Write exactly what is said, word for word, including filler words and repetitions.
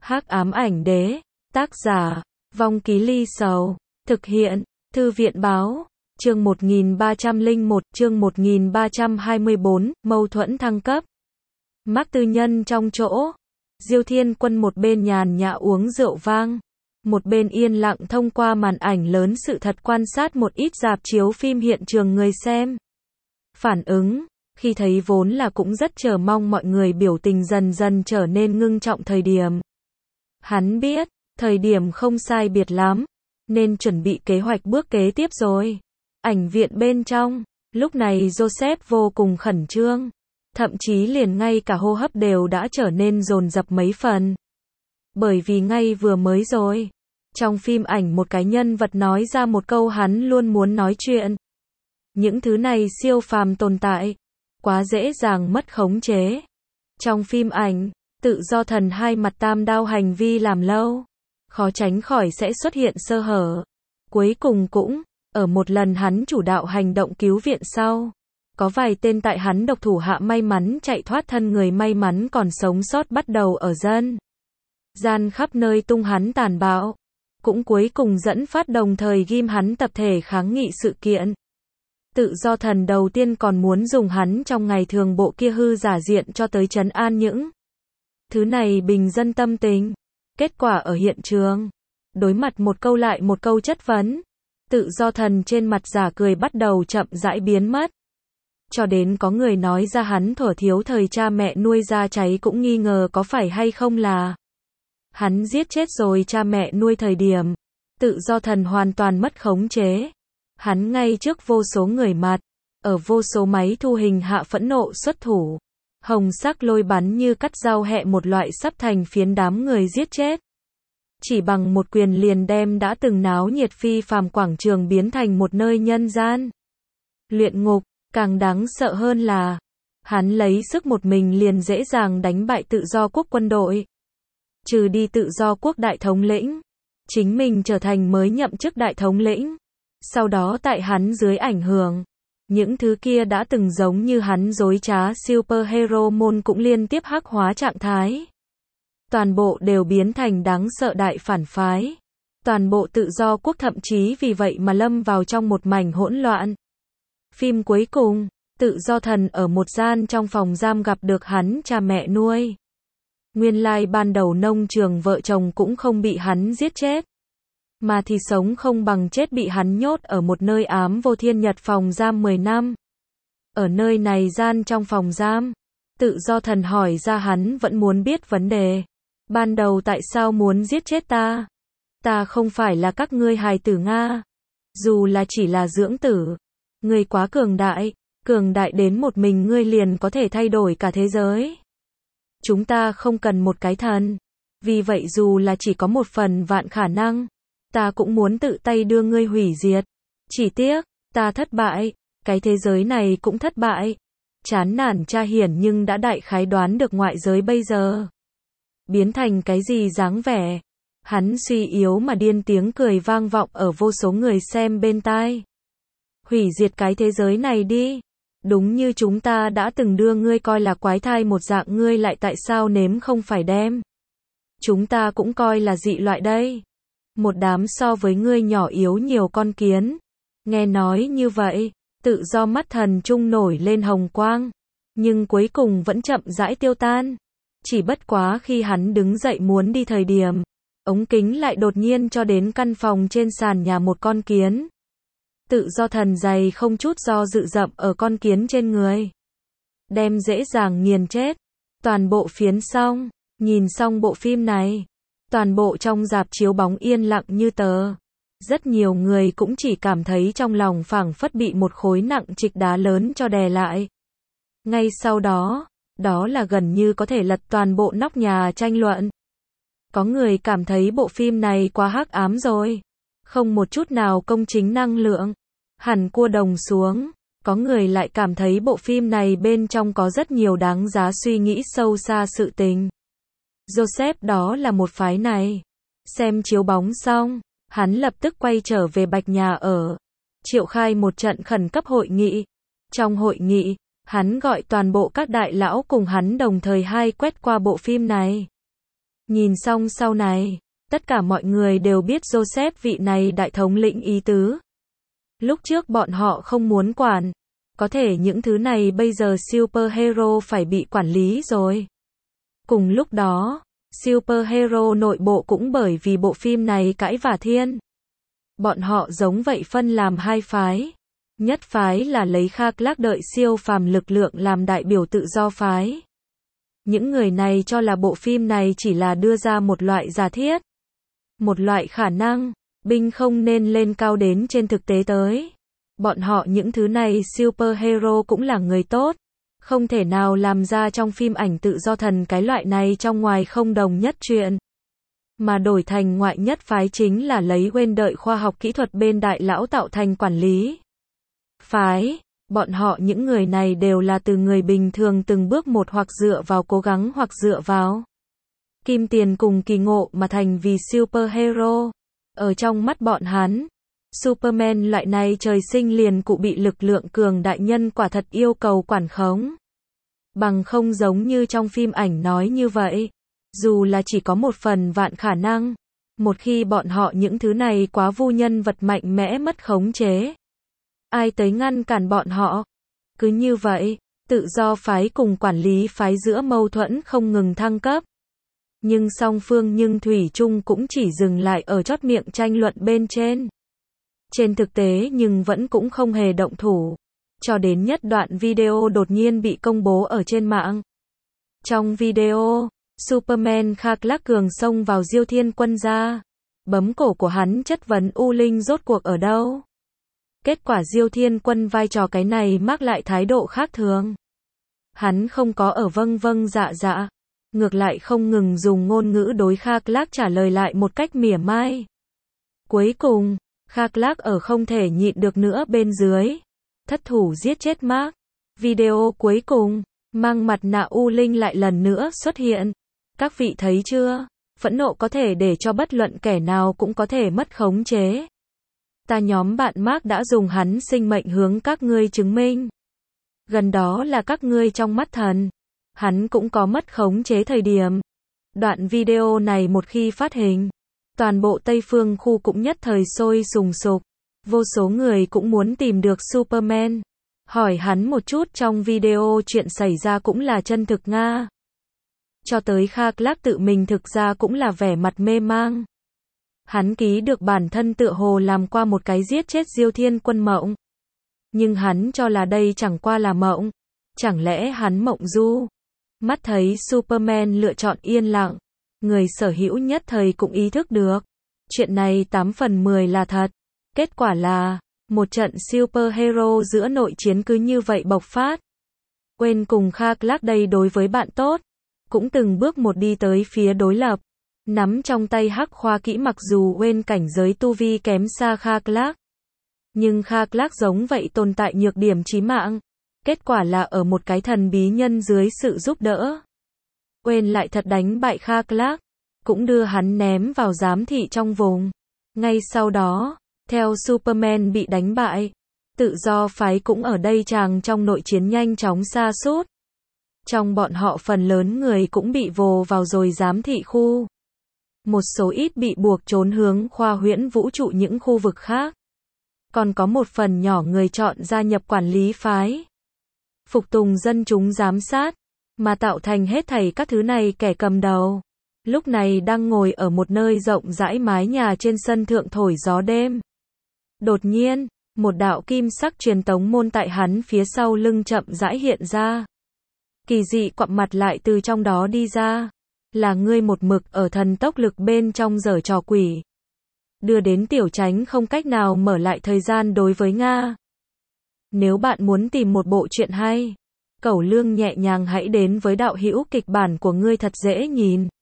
Hắc ám ảnh đế, tác giả, Vong Ký Ly Sầu, thực hiện, Thư viện báo, chương một nghìn ba trăm lẻ một, chương một nghìn ba trăm hai mươi bốn, mâu thuẫn thăng cấp. Mác Tư Nhân trong chỗ, Diêu Thiên Quân một bên nhàn nhã uống rượu vang, một bên yên lặng thông qua màn ảnh lớn sự thật quan sát một ít rạp chiếu phim hiện trường người xem. Phản ứng, khi thấy vốn là cũng rất chờ mong mọi người biểu tình dần dần trở nên ngưng trọng thời điểm. Hắn biết, thời điểm không sai biệt lắm, nên chuẩn bị kế hoạch bước kế tiếp rồi. Ảnh viện bên trong, lúc này Joseph vô cùng khẩn trương, thậm chí liền ngay cả hô hấp đều đã trở nên dồn dập mấy phần. Bởi vì ngay vừa mới rồi, trong phim ảnh một cái nhân vật nói ra một câu hắn luôn muốn nói chuyện. Những thứ này siêu phàm tồn tại, quá dễ dàng mất khống chế. Trong phim ảnh, tự do thần hai mặt tam đao hành vi làm lâu, khó tránh khỏi sẽ xuất hiện sơ hở. Cuối cùng cũng, ở một lần hắn chủ đạo hành động cứu viện sau, có vài tên tại hắn độc thủ hạ may mắn chạy thoát thân người may mắn còn sống sót bắt đầu ở dân gian khắp nơi tung hắn tàn bạo, cũng cuối cùng dẫn phát đồng thời ghim hắn tập thể kháng nghị sự kiện. Tự do thần đầu tiên còn muốn dùng hắn trong ngày thường bộ kia hư giả diện cho tới trấn an những thứ này bình dân tâm tình. Kết quả ở hiện trường, đối mặt một câu lại một câu chất vấn, tự do thần trên mặt giả cười bắt đầu chậm rãi biến mất. Cho đến có người nói ra hắn thuở thiếu thời cha mẹ nuôi ra cháy cũng nghi ngờ có phải hay không là hắn giết chết rồi cha mẹ nuôi thời điểm. Tự do thần hoàn toàn mất khống chế. Hắn ngay trước vô số người mặt, ở vô số máy thu hình hạ phẫn nộ xuất thủ. Hồng sắc lôi bắn như cắt dao hẹ một loại sắp thành phiến đám người giết chết. Chỉ bằng một quyền liền đem đã từng náo nhiệt phi phàm quảng trường biến thành một nơi nhân gian luyện ngục. Càng đáng sợ hơn là, hắn lấy sức một mình liền dễ dàng đánh bại tự do quốc quân đội. Trừ đi tự do quốc đại thống lĩnh, chính mình trở thành mới nhậm chức đại thống lĩnh. Sau đó tại hắn dưới ảnh hưởng, những thứ kia đã từng giống như hắn dối trá superhero môn cũng liên tiếp hắc hóa trạng thái. Toàn bộ đều biến thành đáng sợ đại phản phái. Toàn bộ tự do quốc thậm chí vì vậy mà lâm vào trong một mảnh hỗn loạn. Phim cuối cùng, tự do thần ở một gian trong phòng giam gặp được hắn cha mẹ nuôi. Nguyên lai ban đầu nông trường vợ chồng cũng không bị hắn giết chết, mà thì sống không bằng chết bị hắn nhốt ở một nơi ám vô thiên nhật phòng giam mười năm. Ở nơi này gian trong phòng giam, tự do thần hỏi ra hắn vẫn muốn biết vấn đề. Ban đầu tại sao muốn giết chết ta? Ta không phải là các ngươi hài tử Nga. Dù là chỉ là dưỡng tử. Ngươi quá cường đại, cường đại đến một mình ngươi liền có thể thay đổi cả thế giới. Chúng ta không cần một cái thần. Vì vậy dù là chỉ có một phần vạn khả năng, ta cũng muốn tự tay đưa ngươi hủy diệt. Chỉ tiếc, ta thất bại, cái thế giới này cũng thất bại. Chán nản cha hiển nhưng đã đại khái đoán được ngoại giới bây giờ biến thành cái gì dáng vẻ. Hắn suy yếu mà điên tiếng cười vang vọng ở vô số người xem bên tai. Hủy diệt cái thế giới này đi. Đúng như chúng ta đã từng đưa ngươi coi là quái thai một dạng, ngươi lại tại sao nếm không phải đem chúng ta cũng coi là dị loại đây. Một đám so với ngươi nhỏ yếu nhiều con kiến. Nghe nói như vậy, tự do mắt thần trung nổi lên hồng quang, nhưng cuối cùng vẫn chậm rãi tiêu tan. Chỉ bất quá khi hắn đứng dậy muốn đi thời điểm, ống kính lại đột nhiên cho đến căn phòng trên sàn nhà một con kiến. Tự do thần dày không chút do dự dậm ở con kiến trên người, đem dễ dàng nghiền chết. Toàn bộ phiến xong, nhìn xong bộ phim này, toàn bộ trong rạp chiếu bóng yên lặng như tờ. Rất nhiều người cũng chỉ cảm thấy trong lòng phảng phất bị một khối nặng trịch đá lớn cho đè lại. Ngay sau đó, đó là gần như có thể lật toàn bộ nóc nhà tranh luận. Có người cảm thấy bộ phim này quá hắc ám rồi, không một chút nào công chính năng lượng, hẳn cua đồng xuống. Có người lại cảm thấy bộ phim này bên trong có rất nhiều đáng giá suy nghĩ sâu xa sự tình. Joseph đó là một phái này. Xem chiếu bóng xong, hắn lập tức quay trở về Bạch Nhà ở, triệu khai một trận khẩn cấp hội nghị. Trong hội nghị, hắn gọi toàn bộ các đại lão cùng hắn đồng thời hai quét qua bộ phim này. Nhìn xong sau này, tất cả mọi người đều biết Joseph vị này đại thống lĩnh ý tứ. Lúc trước bọn họ không muốn quản, có thể những thứ này bây giờ superhero phải bị quản lý rồi. Cùng lúc đó, superhero nội bộ cũng bởi vì bộ phim này cãi vả thiên. Bọn họ giống vậy phân làm hai phái. Nhất phái là lấy Kha Clark đợi siêu phàm lực lượng làm đại biểu tự do phái. Những người này cho là bộ phim này chỉ là đưa ra một loại giả thiết. Một loại khả năng, binh không nên lên cao đến trên thực tế tới. Bọn họ những thứ này superhero cũng là người tốt. Không thể nào làm ra trong phim ảnh tự do thần cái loại này trong ngoài không đồng nhất chuyện. Mà đổi thành ngoại nhất phái chính là lấy quên đợi khoa học kỹ thuật bên đại lão tạo thành quản lý. Phái, bọn họ những người này đều là từ người bình thường từng bước một hoặc dựa vào cố gắng hoặc dựa vào kim tiền cùng kỳ ngộ mà thành vì superhero. Ở trong mắt bọn hắn, Superman loại này trời sinh liền cụ bị lực lượng cường đại nhân quả thật yêu cầu quản khống. Bằng không giống như trong phim ảnh nói như vậy. Dù là chỉ có một phần vạn khả năng. Một khi bọn họ những thứ này quá vu nhân vật mạnh mẽ mất khống chế. Ai tới ngăn cản bọn họ? Cứ như vậy, tự do phái cùng quản lý phái giữa mâu thuẫn không ngừng thăng cấp. Nhưng song phương nhưng thủy chung cũng chỉ dừng lại ở chót miệng tranh luận bên trên. Trên thực tế nhưng vẫn cũng không hề động thủ. Cho đến nhất đoạn video đột nhiên bị công bố ở trên mạng. Trong video, Superman Kha Clark Cường xông vào Diêu Thiên Quân ra. Bấm cổ của hắn chất vấn U Linh rốt cuộc ở đâu. Kết quả Diêu Thiên Quân vai trò cái này mắc lại thái độ khác thường. Hắn không có ở vâng vâng dạ dạ. Ngược lại không ngừng dùng ngôn ngữ đối Kha Clark trả lời lại một cách mỉa mai. Cuối cùng, Kha Clark ở không thể nhịn được nữa bên dưới. Thất thủ giết chết Mark. Video cuối cùng, mang mặt nạ U Linh lại lần nữa xuất hiện. Các vị thấy chưa? Phẫn nộ có thể để cho bất luận kẻ nào cũng có thể mất khống chế. Ta nhóm bạn Mark đã dùng hắn sinh mệnh hướng các ngươi chứng minh. Gần đó là các ngươi trong mắt thần. Hắn cũng có mất khống chế thời điểm. Đoạn video này một khi phát hình, toàn bộ Tây Phương khu cũng nhất thời sôi sùng sục. Vô số người cũng muốn tìm được Superman. Hỏi hắn một chút trong video chuyện xảy ra cũng là chân thực Nga. Cho tới Kha Clark tự mình thực ra cũng là vẻ mặt mê mang. Hắn ký được bản thân tựa hồ làm qua một cái giết chết Diêu Thiên Quân mộng. Nhưng hắn cho là đây chẳng qua là mộng. Chẳng lẽ hắn mộng du? Mắt thấy Superman lựa chọn yên lặng. Người sở hữu nhất thời cũng ý thức được. Chuyện này tám phần mười là thật. Kết quả là, một trận superhero giữa nội chiến cứ như vậy bộc phát. Quên cùng Kha Clark đây đối với bạn tốt. Cũng từng bước một đi tới phía đối lập. Nắm trong tay hắc khoa kỹ mặc dù Wayne cảnh giới tu vi kém xa Kha Clark. Nhưng Kha Clark giống vậy tồn tại nhược điểm chí mạng. Kết quả là ở một cái thần bí nhân dưới sự giúp đỡ. Wayne lại thật đánh bại Kha Clark. Cũng đưa hắn ném vào giám thị trong vùng. Ngay sau đó, theo Superman bị đánh bại, tự do phái cũng ở đây chàng trong nội chiến nhanh chóng sa sút. Trong bọn họ phần lớn người cũng bị vồ vào rồi giám thị khu. Một số ít bị buộc trốn hướng khoa huyễn vũ trụ những khu vực khác. Còn có một phần nhỏ người chọn gia nhập quản lý phái. Phục tùng dân chúng giám sát, mà tạo thành hết thảy các thứ này kẻ cầm đầu. Lúc này đang ngồi ở một nơi rộng rãi mái nhà trên sân thượng thổi gió đêm. Đột nhiên, một đạo kim sắc truyền tống môn tại hắn phía sau lưng chậm rãi hiện ra. Kỳ dị quặm mặt lại từ trong đó đi ra. Là ngươi một mực ở thần tốc lực bên trong giở trò quỷ. Đưa đến tiểu tránh không cách nào mở lại thời gian đối với Nga. Nếu bạn muốn tìm một bộ truyện hay, Cẩu Lương nhẹ nhàng hãy đến với đạo hữu kịch bản của ngươi thật dễ nhìn.